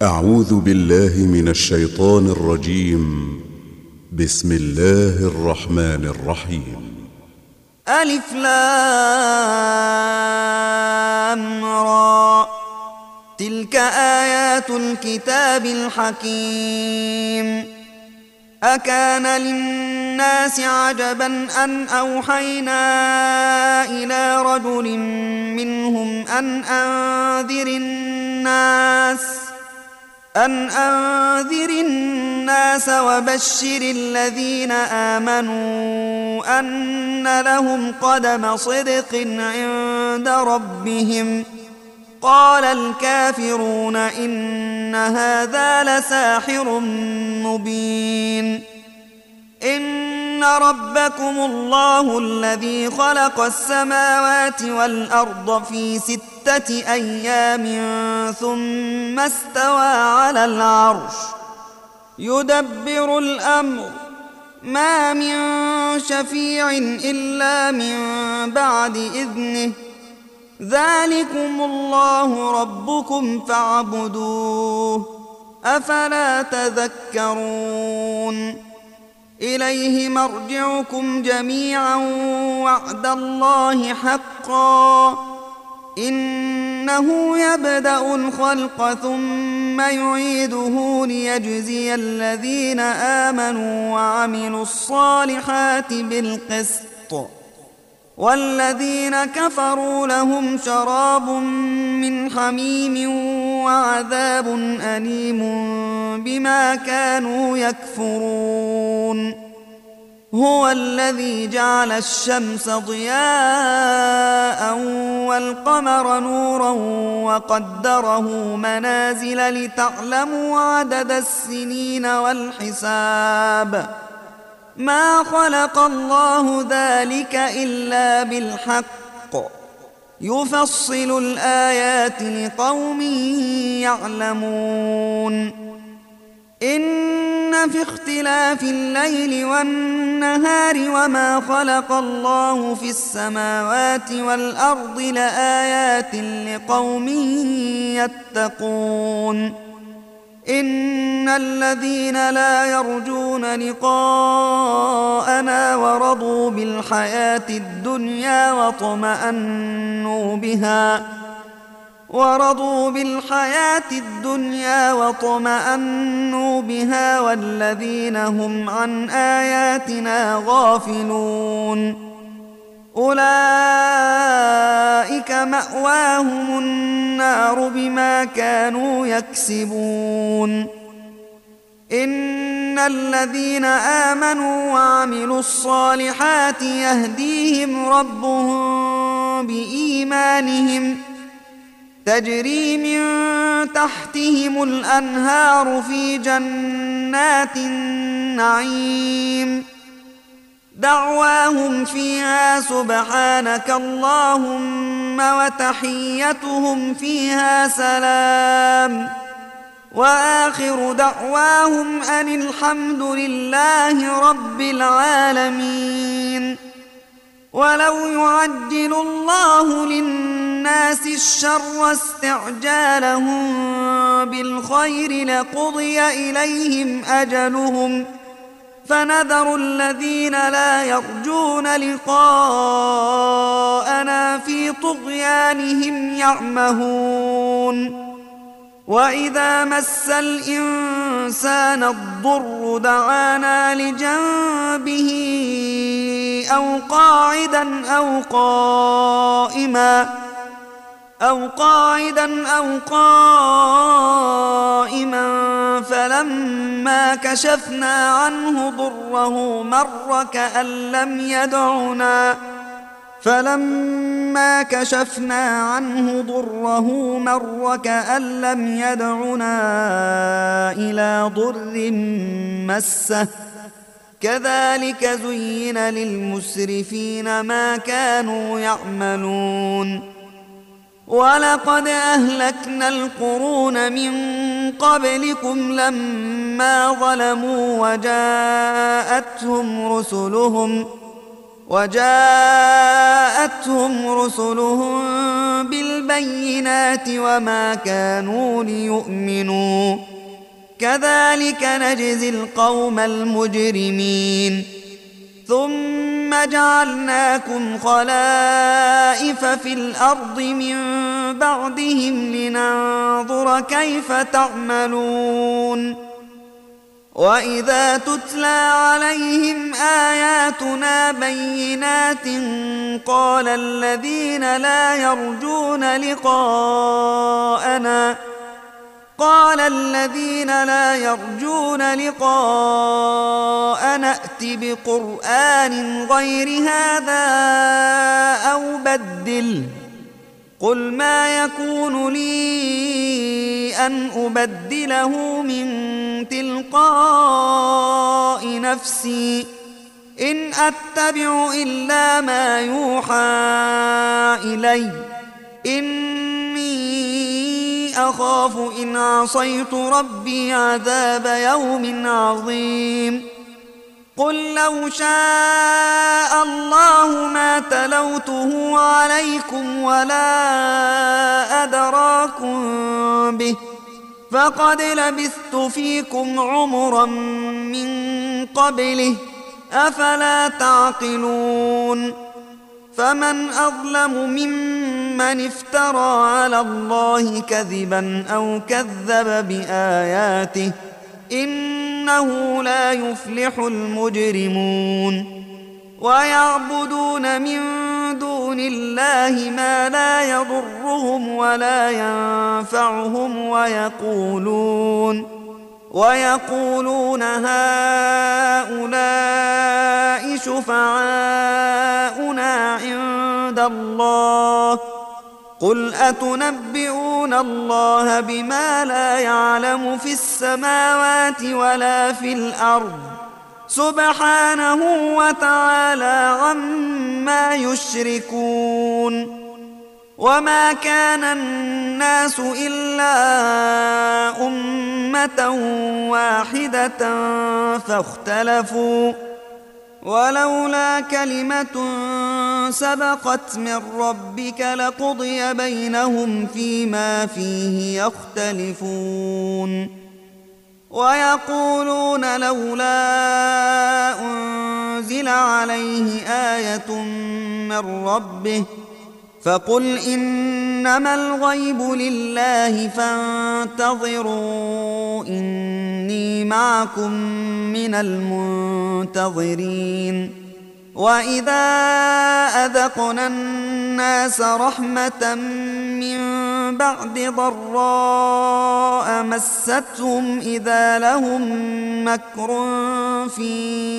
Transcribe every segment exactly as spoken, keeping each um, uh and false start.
أعوذ بالله من الشيطان الرجيم. بسم الله الرحمن الرحيم. ألف لام را، تلك آيات الكتاب الحكيم. أكان للناس عجبا أن أوحينا إلى رجل منهم أن أنذر الناس أن أنذر الناس وبشر الذين آمنوا أن لهم قدم صدق عند ربهم. قال الكافرون إن هذا لساحر مبين. إن ربكم الله الذي خلق السماوات والأرض في ستة أيام ثم استوى على العرش يدبر الأمر، ما من شفيع إلا من بعد إذنه، ذلكم الله ربكم فاعبدوه، أفلا تذكرون. إليه مرجعكم جميعا وعد الله حقا، إنه يبدأ الخلق ثم يعيده ليجزي الذين آمنوا وعملوا الصالحات بالقسط، والذين كفروا لهم شراب من حميم وعذاب أليم بما كانوا يكفرون. هو الذي جعل الشمس ضياء والقمر نورا وقدره منازل لتعلموا عدد السنين والحساب، ما خلق الله ذلك إلا بالحق، يفصل الآيات لقوم يعلمون. إن في اختلاف الليل والنهار وما خلق الله في السماوات والأرض لآيات لقوم يتقون. إن الذين لا يرجون لقاءنا ورضوا بالحياة الدنيا واطمأنوا بها ورضوا بالحياة الدنيا واطمأنوا بها والذين هم عن آياتنا غافلون أولئك مأواهم النار بما كانوا يكسبون. إن الذين آمنوا وعملوا الصالحات يهديهم ربهم بإيمانهم، تجري من تحتهم الأنهار في جنات النعيم، دعواهم فيها سبحانك اللهم وتحيتهم فيها سلام، وآخر دعواهم أن الحمد لله رب العالمين. ولو يعجل الله للناس الشر استعجالهم بالخير لقضي إليهم أجلهم، فنذر الذين لا يرجون لقاءنا في طغيانهم يعمهون. وإذا مس الإنسان الضر دعانا لجنبه أو قاعدا أو قائما أو قاعدا أو قائما فلما كشفنا عنه ضره مر كأن لم يدعنا فلما كشفنا عنه ضره مر كأن لم يدعنا إلى ضر مسه، كذلك زين للمسرفين ما كانوا يعملون. ولقد أهلكنا القرون من قبلكم لما ظلموا وجاءتهم رسلهم وجاءتهم رسلهم بالبينات وما كانوا ليؤمنوا كذلك نجزي القوم المجرمين ثم جعلناكم خلائف في الأرض من بعدهم لننظر كيف تعملون وإذا تتلى عليهم آياتنا بينات قال الذين لا يرجون لقاءنا قال الذين لا يرجون لقاءنا ائت بقرآن غير هذا أو بدله قل ما يكون لي أن أبدله من تلقاء نفسي إن أتبع إلا ما يوحى إلي إني أخاف إن عصيت ربي عذاب يوم عظيم قل لو شاء الله ما تلوته عليكم ولا أدراكم به فقد لبثت فيكم عمرا من قبله أفلا تعقلون فمن أظلم ممن افترى على الله كذبا أو كذب بآياته إنه لا يفلح المجرمون ويعبدون من دون الله ما لا يضرهم ولا ينفعهم ويقولون ويقولون هؤلاء شفعاؤنا عند الله قل أتنبئون الله بما لا يعلم في السماوات ولا في الأرض سبحانه وتعالى عما يشركون وما كان الناس إلا أمة واحدة فاختلفوا ولولا كلمة سبقت من ربك لقضي بينهم فيما فيه يختلفون ويقولون لولا أنزل عليه آية من ربه فقل إنما الغيب لله فانتظروا إني معكم من المنتظرين وإذا أذقنا الناس رحمة من بعد ضراء مستهم إذا لهم مكر في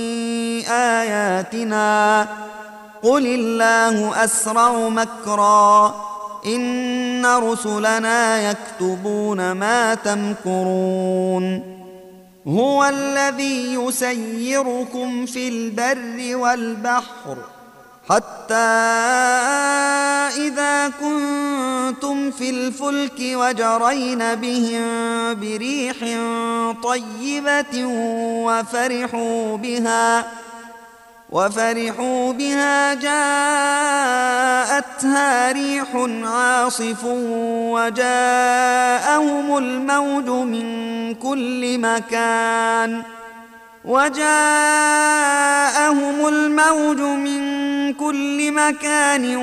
آياتنا قل الله أسرع مكرا إن رسلنا يكتبون ما تمكرون هو الذي يسيركم في البر والبحر حتى إذا كنتم في الفلك وجرين بهم بريح طيبة وفرحوا بها وفرحوا بها جاءتها ريح عاصف وجاءهم الموج من كل مكان وجاءهم الموج من كل مكان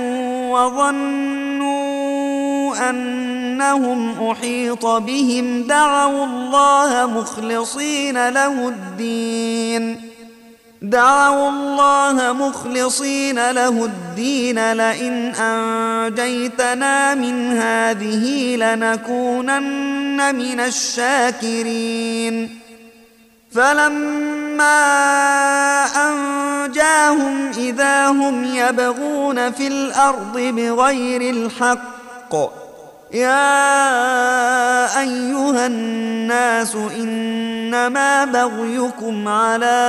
وظنوا أنهم أحيط بهم دعوا الله مخلصين له الدين دعوا الله مخلصين له الدين لئن أنجيتنا من هذه لنكونن من الشاكرين فلما أنجاهم إذا هم يبغون في الأرض بغير الحق يا أيها الناس إنما بغيكم على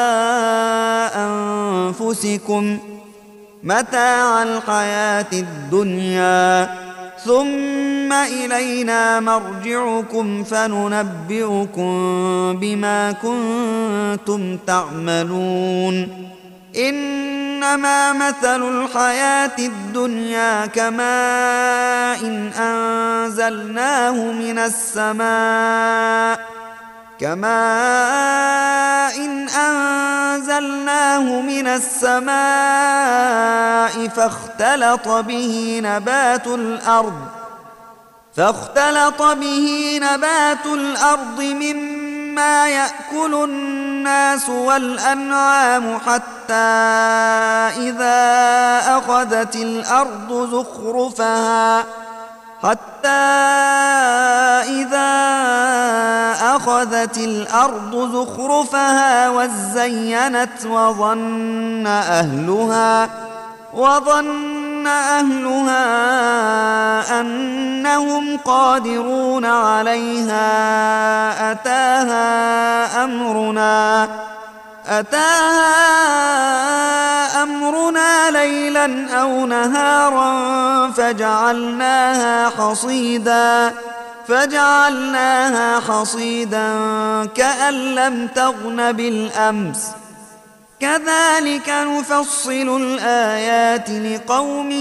أنفسكم متاع الحياة الدنيا ثم إلينا مرجعكم فننبئكم بما كنتم تعملون إن إنما مثل الحياة الدنيا كماء إن أنزلناه من السماء كماء إن أنزلناه من السماء فاختلط به نبات الأرض فاختلط به نبات الأرض مما يأكل الناس والأنعام حتى إذا أخذت الأرض زخرفها حتى إذا أخذت الأرض زخرفها وزينت وظن أهلها وظن أهلها أنهم قادرون عليها أتاها أمرنا أتاها أمرنا ليلا أو نهارا فجعلناها حصيدا فجعلناها حصيدا كأن لم تغن بالأمس كذلك نفصل الآيات لقوم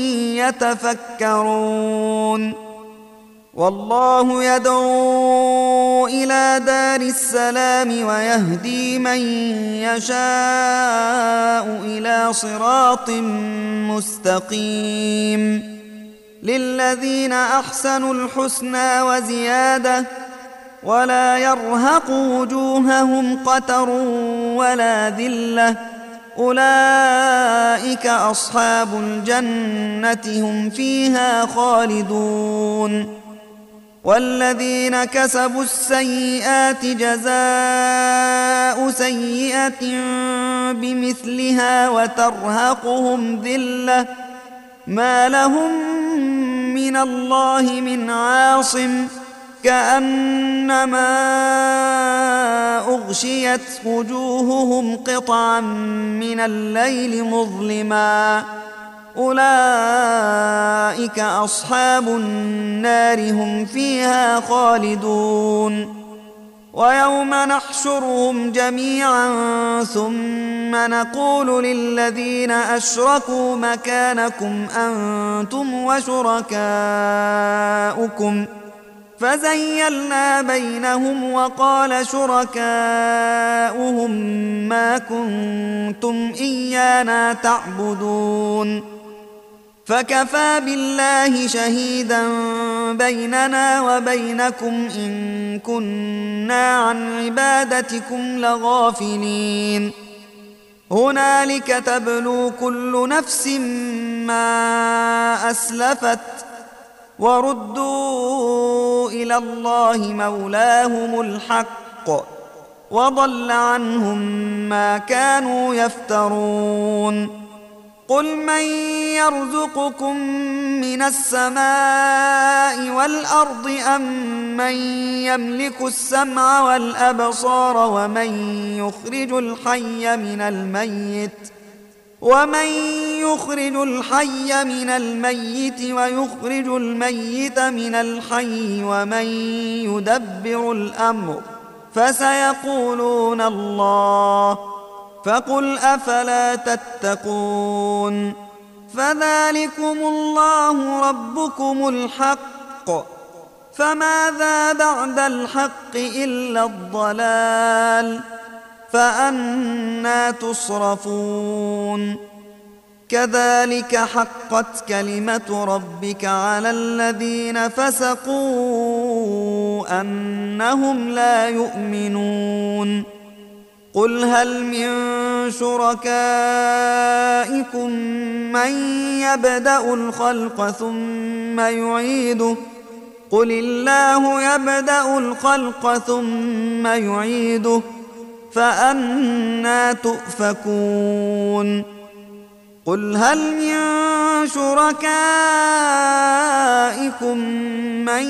يتفكرون والله يدعو إلى دار السلام ويهدي من يشاء إلى صراط مستقيم للذين أحسنوا الحسنى وزيادة ولا يرهق وجوههم قتر ولا ذلة أولئك أصحاب الجنة هم فيها خالدون والذين كسبوا السيئات جزاء سيئة بمثلها وترهقهم ذلة ما لهم من الله من عاصم كأنما أغشيت وجوههم قطعا من الليل مظلما أولئك أصحاب النار هم فيها خالدون ويوم نحشرهم جميعا ثم نقول للذين أشركوا مكانكم أنتم وشركاؤكم فزيلنا بينهم وقال شركاؤهم ما كنتم إيانا تعبدون فكفى بالله شهيدا بيننا وبينكم إن كنا عن عبادتكم لغافلين هنالك تبلو كل نفس ما أسلفت وردوا إلى الله مولاهم الحق وضل عنهم ما كانوا يفترون قل من يرزقكم من السماء والأرض أم من يملك السمع والأبصار ومن يخرج الحي من الميت ومن يخرج الحي من الميت ويخرج الميت من الحي ومن يدبر الأمر فسيقولون الله فقل أفلا تتقون فذلكم الله ربكم الحق فماذا بعد الحق إلا الضلال فأنى تصرفون كذلك حقت كلمة ربك على الذين فسقوا أنهم لا يؤمنون قل هل من شركائكم من يبدأ الخلق ثم يعيده قل الله يبدأ الخلق ثم يعيده فأنى تؤفكون قل هل من شركائكم من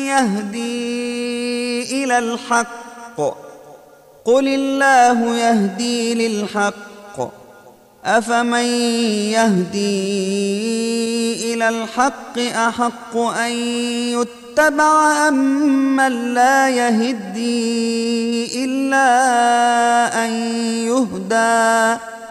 يهدي إلى الحق قل الله يهدي للحق أفمن يهدي إلى الحق أحق أن يتبع أم من لا يهدي إلا أن يهدى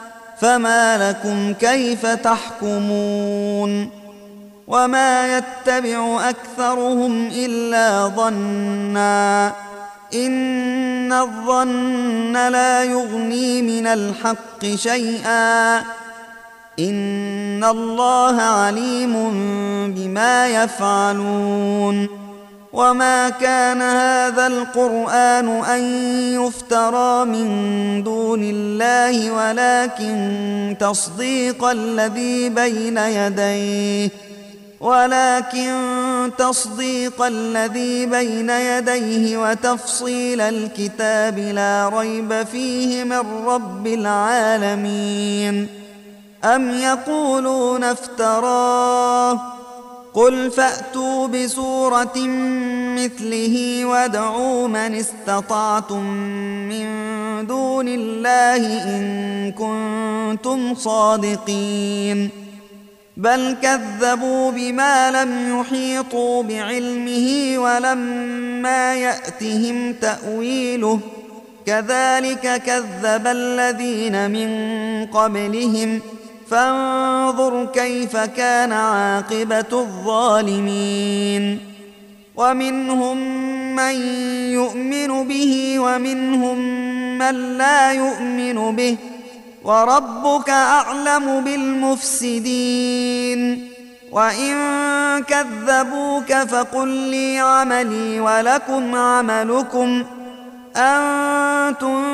فما لكم كيف تحكمون وما يتبع أكثرهم إلا ظنا إن الظن لا يغني من الحق شيئا إن الله عليم بما يفعلون وما كان هذا القرآن أن يفترى من دون الله ولكن تصديق الذي بين يديه ولكن تصديق الذي بين يديه وتفصيل الكتاب لا ريب فيه من رب العالمين أم يقولون افتراه قل فأتوا بسورة مثله وادعوا من استطعتم من دون الله إن كنتم صادقين بل كذبوا بما لم يحيطوا بعلمه ولما يأتهم تأويله كذلك كذب الذين من قبلهم فانظر كيف كان عاقبة الظالمين ومنهم من يؤمن به ومنهم من لا يؤمن به وربك أعلم بالمفسدين وإن كذبوك فقل لي عملي ولكم عملكم أنتم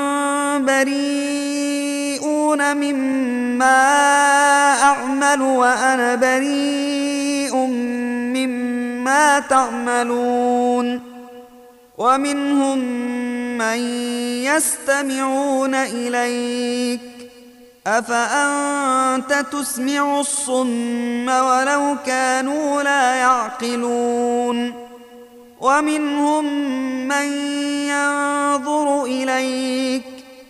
بريئون مما أعمل وأنا بريء مما تعملون ومنهم من يستمعون إليك أفأنت تسمع الصم ولو كانوا لا يعقلون ومنهم من ينظر إليك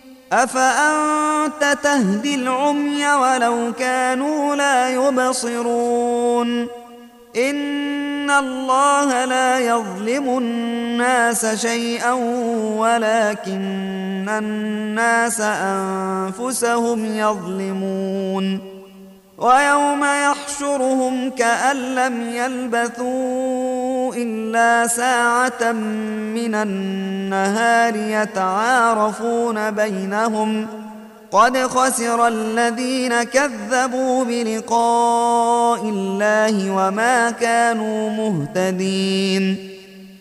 أفأنت تهدي العمي ولو كانوا لا يبصرون إن الله لا يظلم الناس شيئا ولكن الناس أنفسهم يظلمون ويوم يحشرهم كأن لم يلبثوا إلا ساعة من النهار يتعارفون بينهم قد خسر الذين كذبوا بلقاء الله وما كانوا مهتدين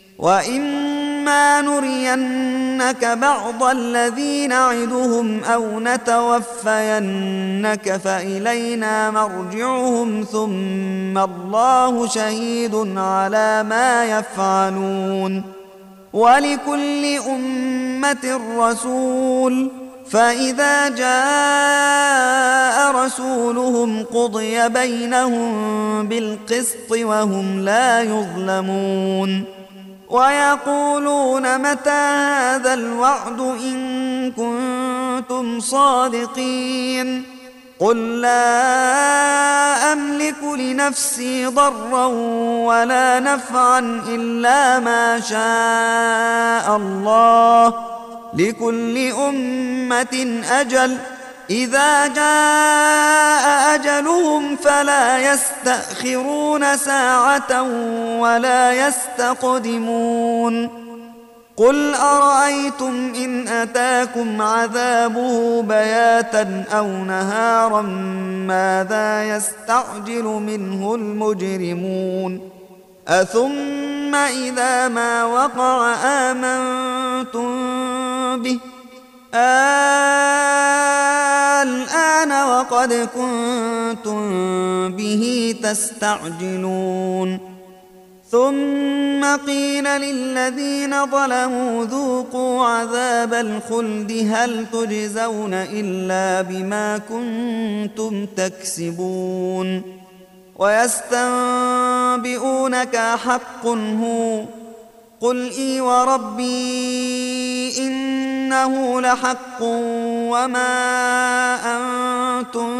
وإما نرينك بعض الذي نعدهم أو نتوفينك فإلينا مرجعهم ثم الله شهيد على ما يفعلون ولكل أمة رسول فإذا جاء رسولهم قضي بينهم بالقسط وهم لا يظلمون ويقولون متى هذا الوعد إن كنتم صادقين قل لا أملك لنفسي ضرا ولا نفعا إلا ما شاء الله لكل أمة أجل إذا جاء أجلهم فلا يستأخرون ساعة ولا يستقدمون قل أرأيتم إن أتاكم عذابه بياتا أو نهارا ماذا يستعجل منه المجرمون أثم إذا ما وقع آمنتم به الآن وقد كنتم به تستعجلون ثم قيل للذين ظلموا ذوقوا عذاب الخلد هل تجزون إلا بما كنتم تكسبون ويستنبئونك حق هو قل إي وربي إنه لحق وما أنتم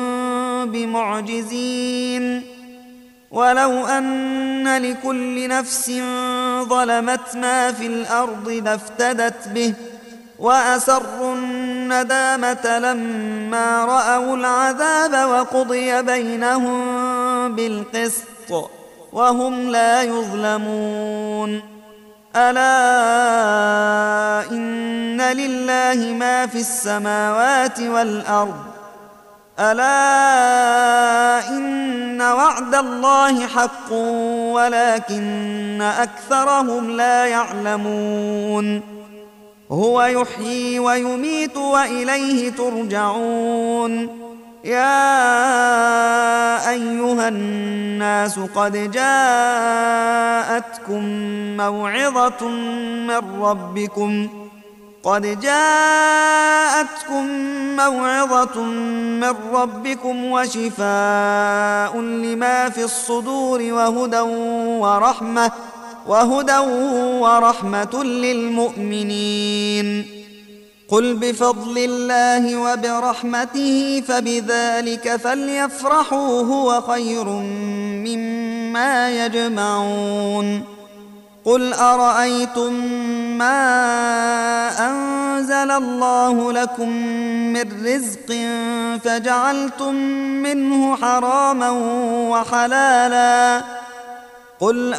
بمعجزين ولو أن لكل نفس ظلمت ما في الأرض لافتدت به وأسروا الندامة لما رأوا العذاب وقضي بينهم بالقسط وهم لا يظلمون. ألا إن لله ما في السماوات والأرض ألا إن وعد الله حق ولكن أكثرهم لا يعلمون. هو يحيي ويميت وإليه ترجعون. يا أيها الناس قد جاءتكم موعظة من ربكم قد جاءتكم موعظة من ربكم وشفاء لما في الصدور وهدى ورحمة وهدى ورحمة للمؤمنين. قل بفضل الله وبرحمته فبذلك فليفرحوا هو خير مما يجمعون. قل أرأيتم ما أنزل الله لكم من رزق فجعلتم منه حراما وحلالا قل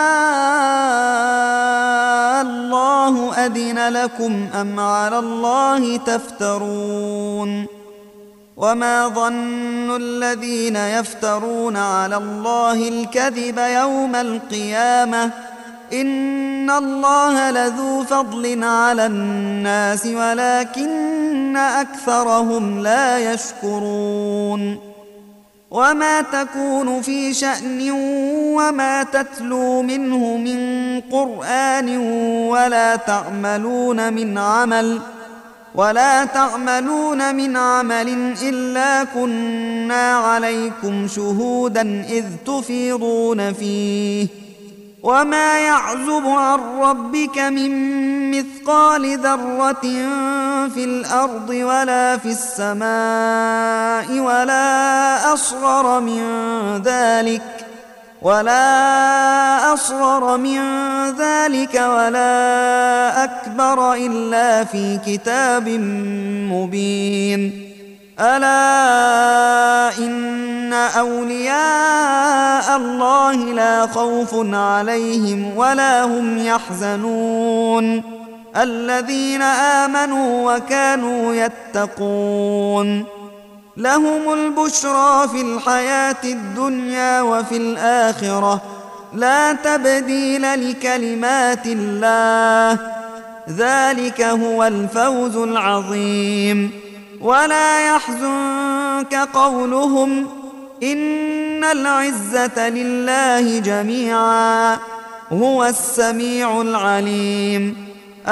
آه الله أذن لكم أم على الله تفترون. وما ظن الذين يفترون على الله الكذب يوم القيامة إن الله لذو فضل على الناس ولكن أكثرهم لا يشكرون. وما تكون في شأن وما تتلو منه من قرآن ولا تعملون من عمل ولا تعملون من عمل إلا كنا عليكم شهودا إذ تفيضون فيه. وما يعزب عن ربك من مثقال ذرة في الأرض ولا في السماء ولا أصغر من ذلك ولا أصغر من ذلك ولا أكبر إلا في كتاب مبين. ألا إن أولياء الله لا خوف عليهم ولا هم يحزنون الذين آمنوا وكانوا يتقون. لهم البشرى في الحياة الدنيا وفي الآخرة لا تبديل لكلمات الله ذلك هو الفوز العظيم. ولا يحزنك قولهم إن العزة لله جميعا هو السميع العليم.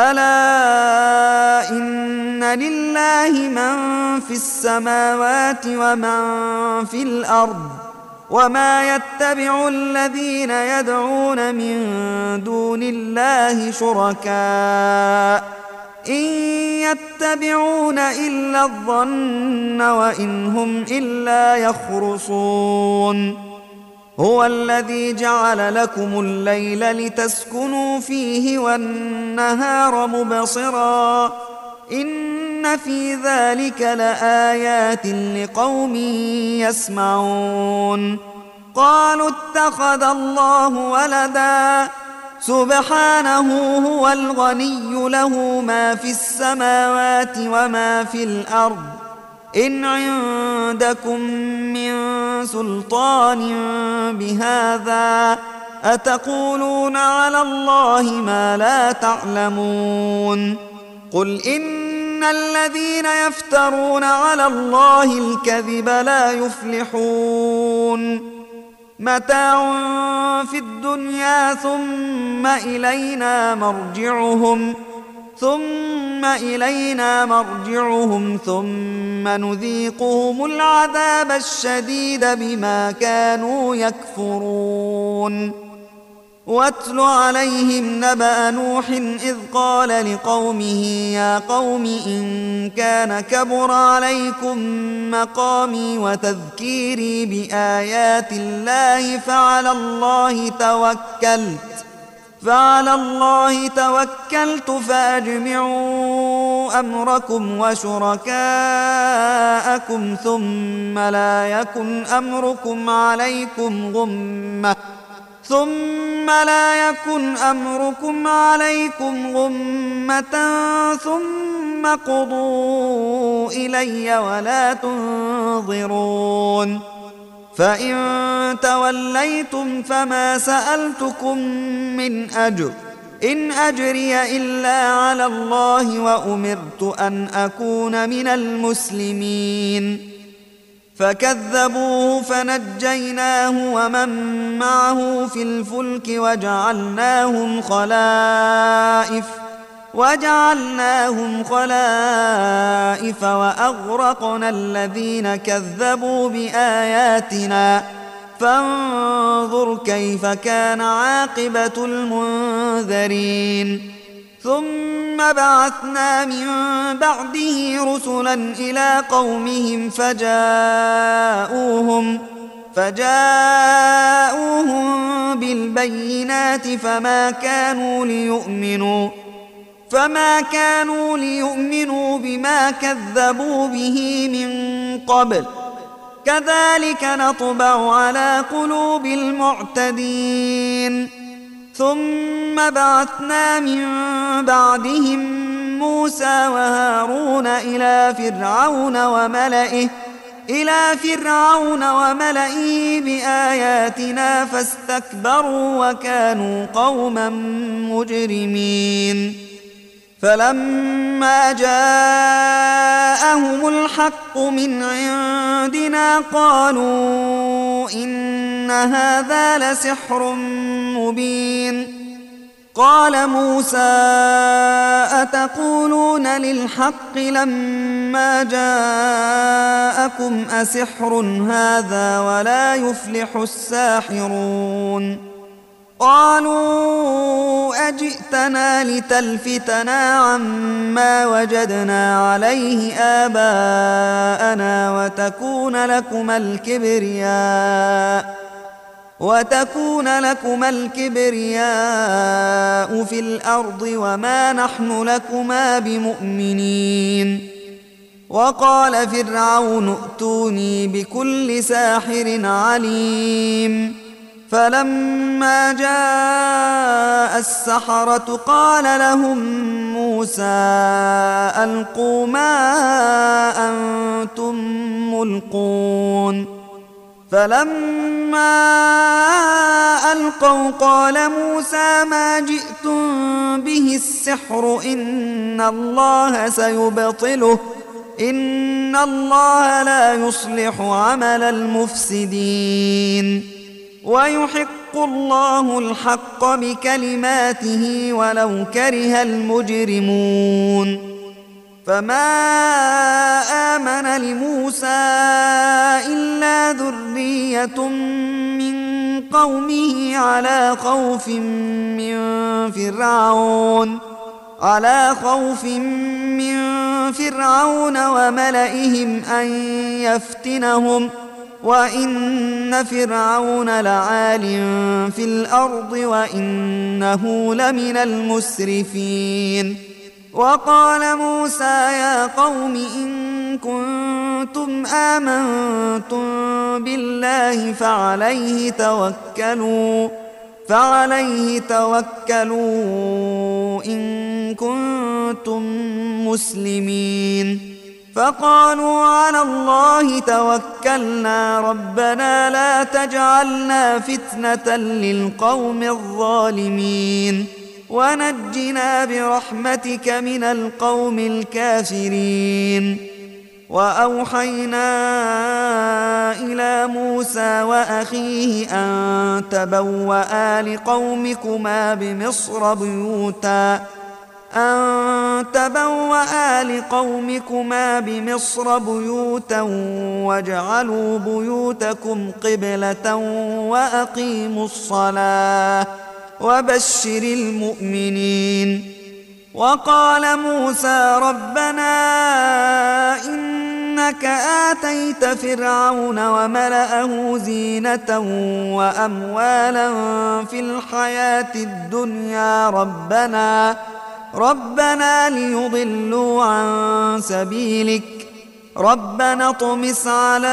ألا إن لله من في السماوات ومن في الأرض وما يتبع الذين يدعون من دون الله شركاء إن يتبعون إلا الظن وإن هم إلا يخرصون. هو الذي جعل لكم الليل لتسكنوا فيه والنهار مبصرا إن في ذلك لآيات لقوم يسمعون. قالوا اتخذ الله ولدا سبحانه هو الغني له ما في السماوات وما في الأرض إن عندكم من سلطان بهذا أتقولون على الله ما لا تعلمون. قل إن الذين يفترون على الله الكذب لا يفلحون. متاع في الدنيا ثم إلينا مرجعهم ثم إلينا مرجعهم ثم نذيقهم العذاب الشديد بما كانوا يكفرون. واتل عليهم نبأ نوح إذ قال لقومه يا قوم إن كان كبر عليكم مقامي وتذكيري بآيات الله فعلى الله توكلت فعلى الله توكلت فأجمعوا أمركم وشركاءكم ثم لا يكن أمركم عليكم غمة ثم لا يكن أمركم عليكم غمة ثم قضوا إلي ولا تنظرون فإن توليتم فما سألتكم من أجر إن أجري إلا على الله وأمرت أن أكون من المسلمين فكذبوه فنجيناه ومن معه في الفلك وجعلناهم خلائف وجعلناهم خلائف وأغرقنا الذين كذبوا بآياتنا فانظر كيف كان عاقبة المنذرين ثم بعثنا من بعده رسلا إلى قومهم فجاءوهم فجاءوهم بالبينات فما كانوا ليؤمنوا فما كانوا ليؤمنوا بما كذبوا به من قبل كذلك نطبع على قلوب المعتدين ثم بعثنا من بعدهم موسى وهارون إلى فرعون وملئه إلى فرعون وملئه بآياتنا فاستكبروا وكانوا قوما مجرمين فلما جاءهم الحق من عندنا قالوا إن هذا لسحر مبين قال موسى أتقولون للحق لما جاءكم أسحر هذا ولا يفلح الساحرون قالوا أجئتنا لتلفتنا عما وجدنا عليه آباءنا وتكون لكما الكبرياء وتكون لكما الكبرياء في الأرض وما نحن لكما بمؤمنين وقال فرعون ائتوني بكل ساحر عليم فلما جاء السحرة قال لهم موسى ألقوا ما أنتم ملقون فلما ألقوا قال موسى ما جئتم به السحر إن الله سيبطله إن الله لا يصلح عمل المفسدين ويحق الله الحق بكلماته ولو كره المجرمون فما آمن لموسى إلا ذرية من قومه على خوف من فرعون على خوف من فرعون وملئهم أن يفتنهم وإن فرعون لعال في الأرض وإنه لمن المسرفين وقال موسى يا قوم إن كنتم آمنتم بالله فعليه توكلوا فعليه توكلوا إن كنتم مسلمين فقالوا على الله توكلنا ربنا لا تجعلنا فتنة للقوم الظالمين ونجنا برحمتك من القوم الكافرين وأوحينا إلى موسى وأخيه أن تبوأ لقومكما بمصر بيوتا أن تبوأ لقومكما بمصر بيوتا واجعلوا بيوتكم قبلة وأقيموا الصلاة وبشر المؤمنين وقال موسى ربنا إن إنك آتيت فرعون وملأه زينة وأموالا في الحياة الدنيا ربنا ربنا ليضلوا عن سبيلك ربنا اطمس على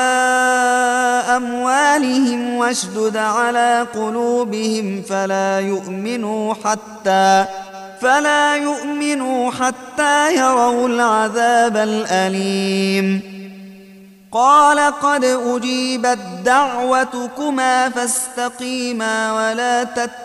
أموالهم واشدد على قلوبهم فلا يؤمنوا حتى فلا يؤمنوا حتى يروا العذاب الأليم قال قد أجيبت دعوتكما فاستقيما ولا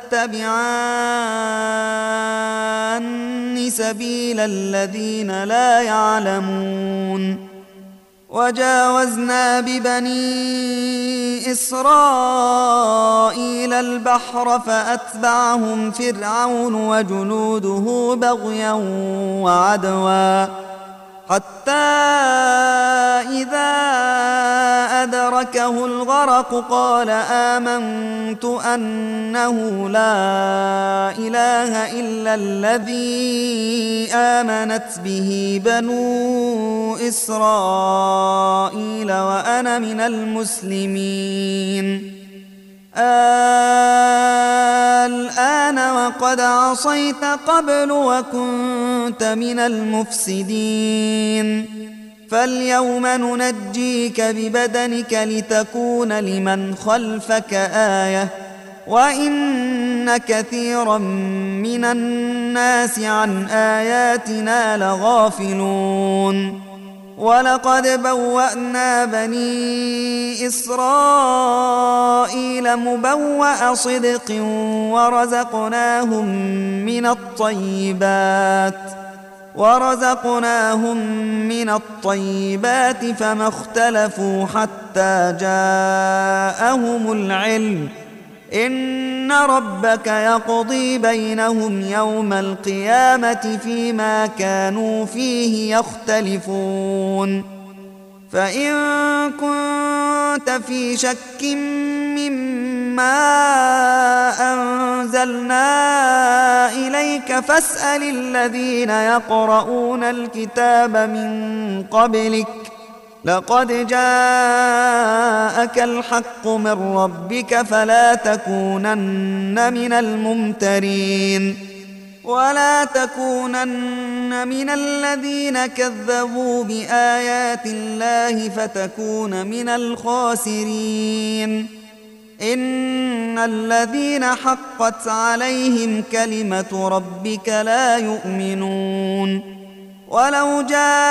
تتبعان سبيل الذين لا يعلمون وجاوزنا ببني إسرائيل البحر فأتبعهم فرعون وجنوده بغيا وعدوا حتى إذا أدركه الغرق قال آمنت أنه لا إله إلا الذي آمنت به بنو إسرائيل وأنا من المسلمين الآن وقد عصيت قبل وكنت من المفسدين فاليوم ننجيك ببدنك لتكون لمن خلفك آية وإن كثيرا من الناس عن آياتنا لغافلون ولقد بوأنا بني إسرائيل مبوأ صدق ورزقناهم من الطيبات ورزقناهم من الطيبات فما اختلفوا حتى جاءهم العلم إن ربك يقضي بينهم يوم القيامة فيما كانوا فيه يختلفون فإن كنت في شك مما أنزلنا إليك فاسأل الذين يقرؤون الكتاب من قبلك لقد جاءك الحق من ربك فلا تكونن من الممترين ولا تكونن من الذين كذبوا بآيات الله فتكون من الخاسرين إن الذين حقت عليهم كلمة ربك لا يؤمنون ولو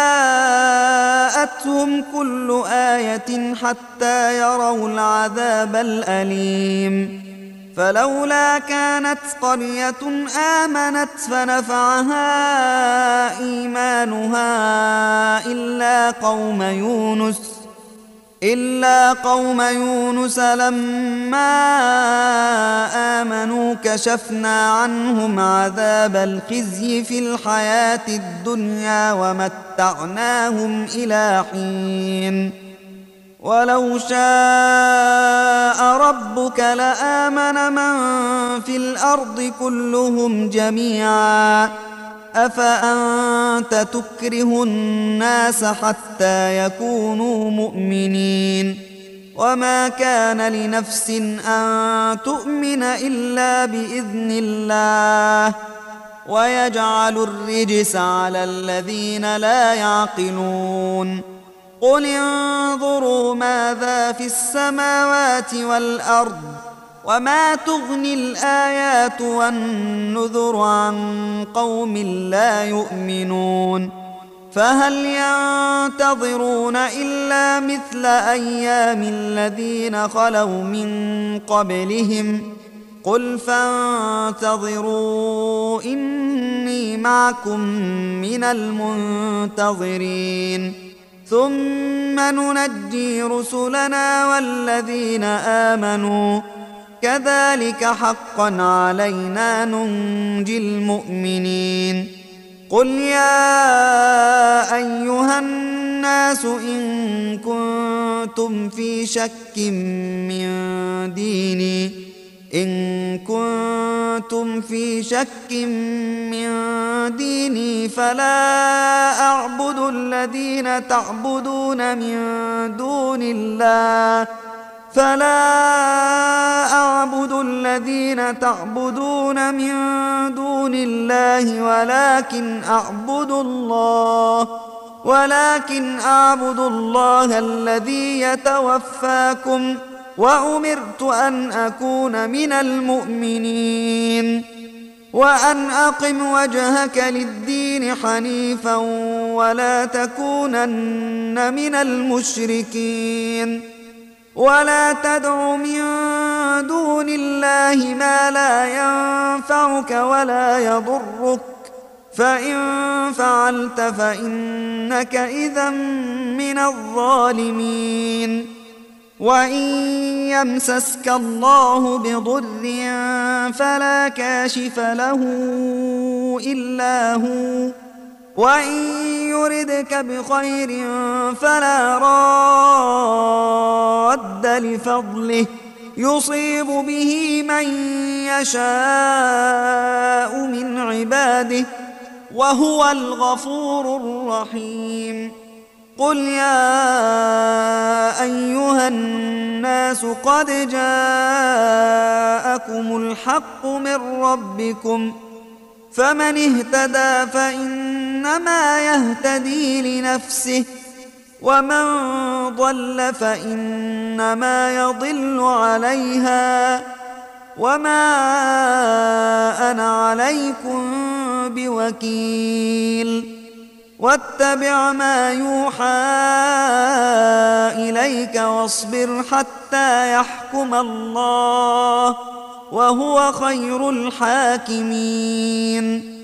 جاءتهم كل آية حتى يروا العذاب الأليم فلولا كانت قرية آمنت فنفعها إيمانها إلا قوم يونس إلا قوم يونس لما آمنوا كشفنا عنهم عذاب الخزي في الحياة الدنيا ومتعناهم إلى حين ولو شاء ربك لآمن من في الأرض كلهم جميعا أفأنت تكره الناس حتى يكونوا مؤمنين وما كان لنفس أن تؤمن إلا بإذن الله ويجعل الرجس على الذين لا يعقلون قل انظروا ماذا في السماوات والأرض وما تغني الآيات والنذر عن قوم لا يؤمنون فهل ينتظرون إلا مثل أيام الذين خلوا من قبلهم قل فانتظروا إني معكم من المنتظرين ثم ننجي رسلنا والذين آمنوا كذلك حقا علينا ننجي المؤمنين قل يا أيها الناس إن كنتم في شك من ديني إن كنتم في شك من ديني فلا أعبد الذين تعبدون من دون الله فلا أعبد الذين تعبدون من دون الله ولكن أعبد الله ولكن أعبد الله الذي يتوفاكم وأمرت أن أكون من المؤمنين وأن أقم وجهك للدين حنيفا ولا تكونن من المشركين ولا تدع من دون الله ما لا ينفعك ولا يضرك فإن فعلت فإنك إذا من الظالمين وإن يمسسك الله بضر فلا كاشف له إلا هو وإن يردك بخير فلا راد لفضله يصيب به من يشاء من عباده وهو الغفور الرحيم قل يا أيها الناس قد جاءكم الحق من ربكم فمن اهتدى فإنما يهتدي لنفسه ومن ضل فإنما يضل عليها وما أنا عليكم بوكيل واتبع ما يوحى إليك واصبر حتى يحكم الله وهو خير الحاكمين